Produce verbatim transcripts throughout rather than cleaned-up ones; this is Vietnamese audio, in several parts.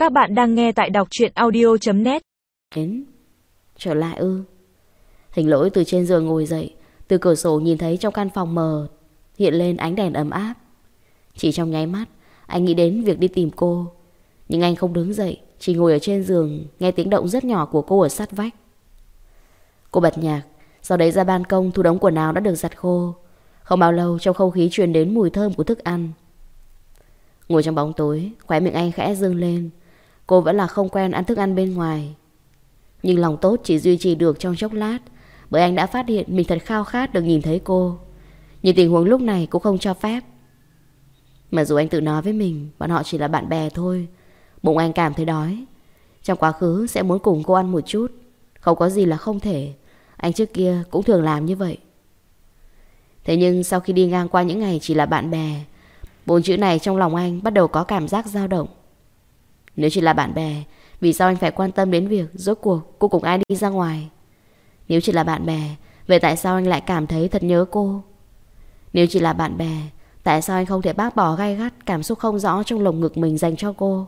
Các bạn đang nghe tại đọc truyện audio chấm net. Đến trở lại ư? Hình Lỗi từ trên giường ngồi dậy, từ cửa sổ nhìn thấy trong căn phòng mờ hiện lên ánh đèn ấm áp. Chỉ trong nháy mắt, anh nghĩ đến việc đi tìm cô. Nhưng anh không đứng dậy, chỉ ngồi ở trên giường, nghe tiếng động rất nhỏ của cô ở sát vách. Cô bật nhạc, sau đấy ra ban công thu đống quần áo đã được giặt khô. Không bao lâu trong không khí truyền đến mùi thơm của thức ăn. Ngồi trong bóng tối, khóe miệng anh khẽ dương lên. Cô vẫn là không quen ăn thức ăn bên ngoài. Nhưng lòng tốt chỉ duy trì được trong chốc lát, bởi anh đã phát hiện mình thật khao khát được nhìn thấy cô. Nhưng tình huống lúc này cũng không cho phép. Mà dù anh tự nói với mình bọn họ chỉ là bạn bè thôi, bụng anh cảm thấy đói. Trong quá khứ sẽ muốn cùng cô ăn một chút. Không có gì là không thể. Anh trước kia cũng thường làm như vậy. Thế nhưng sau khi đi ngang qua những ngày chỉ là bạn bè, bốn chữ này trong lòng anh bắt đầu có cảm giác dao động. Nếu chỉ là bạn bè, vì sao anh phải quan tâm đến việc rốt cuộc cô cùng ai đi ra ngoài? Nếu chỉ là bạn bè, vậy tại sao anh lại cảm thấy thật nhớ cô? Nếu chỉ là bạn bè, tại sao anh không thể bác bỏ gay gắt cảm xúc không rõ trong lồng ngực mình dành cho cô?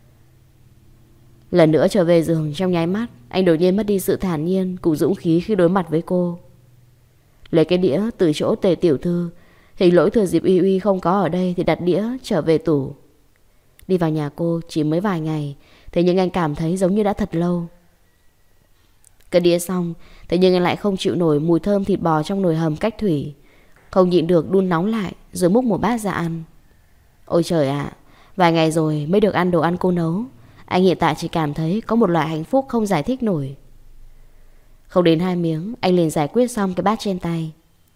Lần nữa trở về giường, trong nháy mắt anh đột nhiên mất đi sự thản nhiên cùng dũng khí khi đối mặt với cô. Lấy cái đĩa từ chỗ Tề tiểu thư, Hình Lỗi thừa dịp Uy Uy không có ở đây thì đặt đĩa trở về tủ. Đi vào nhà cô chỉ mới vài ngày, thế nhưng anh cảm thấy giống như đã thật lâu. Cất đĩa xong, thế nhưng anh lại không chịu nổi mùi thơm thịt bò trong nồi hầm cách thủy. Không nhịn được đun nóng lại rồi múc một bát ra ăn. Ôi trời ạ, vài ngày rồi mới được ăn đồ ăn cô nấu. Anh hiện tại chỉ cảm thấy có một loại hạnh phúc không giải thích nổi. Không đến hai miếng, anh liền giải quyết xong cái bát trên tay.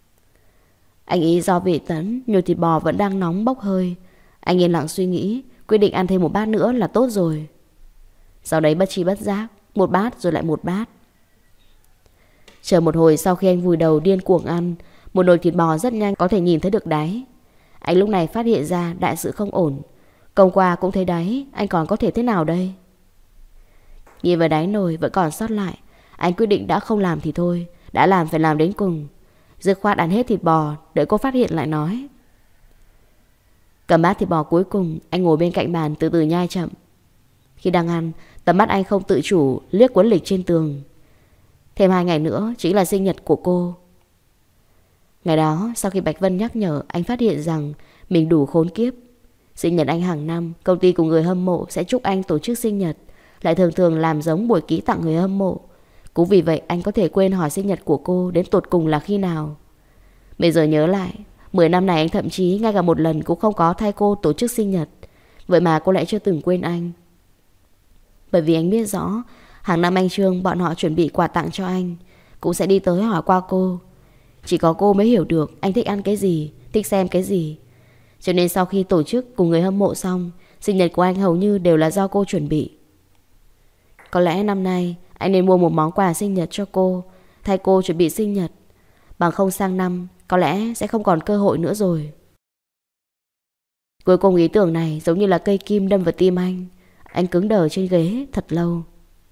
Anh ý do vị tấn, nhồi thịt bò vẫn đang nóng bốc hơi. Anh yên lặng suy nghĩ, quyết định ăn thêm một bát nữa là tốt rồi. Sau đấy bất tri bất giác, một bát rồi lại một bát. Chờ một hồi sau khi anh vùi đầu điên cuồng ăn, một nồi thịt bò rất nhanh có thể nhìn thấy được đáy. Anh lúc này phát hiện ra đại sự không ổn. Công qua cũng thấy đáy, anh còn có thể thế nào đây? Nhìn vào đáy nồi vẫn còn sót lại, anh quyết định đã không làm thì thôi, đã làm phải làm đến cùng. Dứt khoát ăn hết thịt bò, đợi cô phát hiện lại nói. Cầm bát thịt bò cuối cùng, anh ngồi bên cạnh bàn từ từ nhai chậm. Khi đang ăn, tầm mắt anh không tự chủ liếc cuốn lịch trên tường. Thêm hai ngày nữa chính là sinh nhật của cô. Ngày đó, sau khi Bạch Vân nhắc nhở, anh phát hiện rằng mình đủ khốn kiếp. Sinh nhật anh hàng năm, công ty của người hâm mộ sẽ chúc anh tổ chức sinh nhật, lại thường thường làm giống buổi ký tặng người hâm mộ. Cũng vì vậy anh có thể quên hỏi sinh nhật của cô đến tột cùng là khi nào. Bây giờ nhớ lại, mười năm này anh thậm chí ngay cả một lần cũng không có thay cô tổ chức sinh nhật. Vậy mà cô lại chưa từng quên anh. Bởi vì anh biết rõ, hàng năm anh Trương bọn họ chuẩn bị quà tặng cho anh, cũng sẽ đi tới hỏi qua cô. Chỉ có cô mới hiểu được anh thích ăn cái gì, thích xem cái gì. Cho nên sau khi tổ chức cùng người hâm mộ xong, sinh nhật của anh hầu như đều là do cô chuẩn bị. Có lẽ năm nay anh nên mua một món quà sinh nhật cho cô, thay cô chuẩn bị sinh nhật. Bằng không sang năm có lẽ sẽ không còn cơ hội nữa rồi. Cuối cùng ý tưởng này giống như là cây kim đâm vào tim anh. Anh cứng đờ trên ghế thật lâu.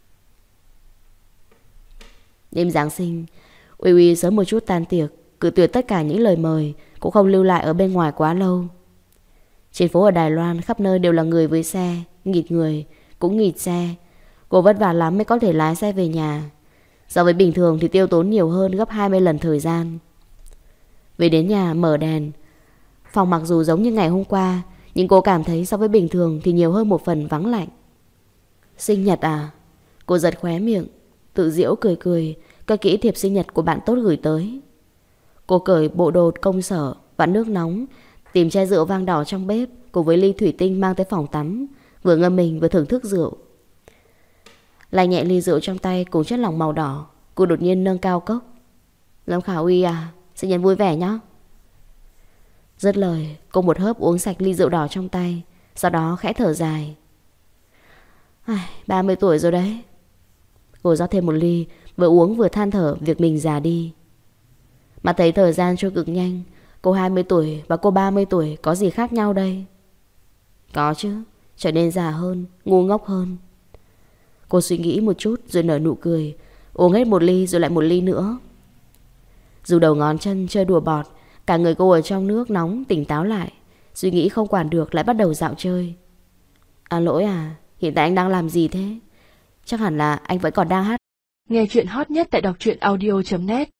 Đêm Giáng sinh, Uy Uy sớm một chút tan tiệc, cự tuyệt tất cả những lời mời, cũng không lưu lại ở bên ngoài quá lâu. Trên phố ở Đài Loan khắp nơi đều là người với xe, nghịt người, cũng nghịt xe. Cô vất vả lắm mới có thể lái xe về nhà. So với bình thường thì tiêu tốn nhiều hơn gấp hai mươi lần thời gian. Về đến nhà mở đèn. Phòng mặc dù giống như ngày hôm qua, nhưng cô cảm thấy so với bình thường thì nhiều hơn một phần vắng lạnh. Sinh nhật à? Cô giật khóe miệng, tự giễu cười cười, cất kỹ thiệp sinh nhật của bạn tốt gửi tới. Cô cởi bộ đồ công sở, vặn nước nóng, tìm chai rượu vang đỏ trong bếp cùng với ly thủy tinh mang tới phòng tắm, vừa ngâm mình vừa thưởng thức rượu. Lại nhẹ ly rượu trong tay cùng chất lỏng màu đỏ, cô đột nhiên nâng cao cốc. Lâm Khả Uy à, sinh nhật vui vẻ nhá. Dứt lời, cô một hớp uống sạch ly rượu đỏ trong tay, sau đó khẽ thở dài. Ai, ba mươi tuổi rồi đấy. Cô rót thêm một ly, vừa uống vừa than thở việc mình già đi. Mà thấy thời gian trôi cực nhanh. Cô hai mươi tuổi và cô ba mươi tuổi có gì khác nhau đây? Có chứ, trở nên già hơn, ngu ngốc hơn. Cô suy nghĩ một chút rồi nở nụ cười, uống hết một ly rồi lại một ly nữa. Dù đầu ngón chân chơi đùa bọt, cả người cô ở trong nước nóng tỉnh táo lại. Suy nghĩ không quản được lại bắt đầu dạo chơi. À Lỗi à, Hiện tại anh đang làm gì thế? Chắc hẳn là anh vẫn còn đang hát. Nghe chuyện hot nhất tại đọc truyện audio chấm net.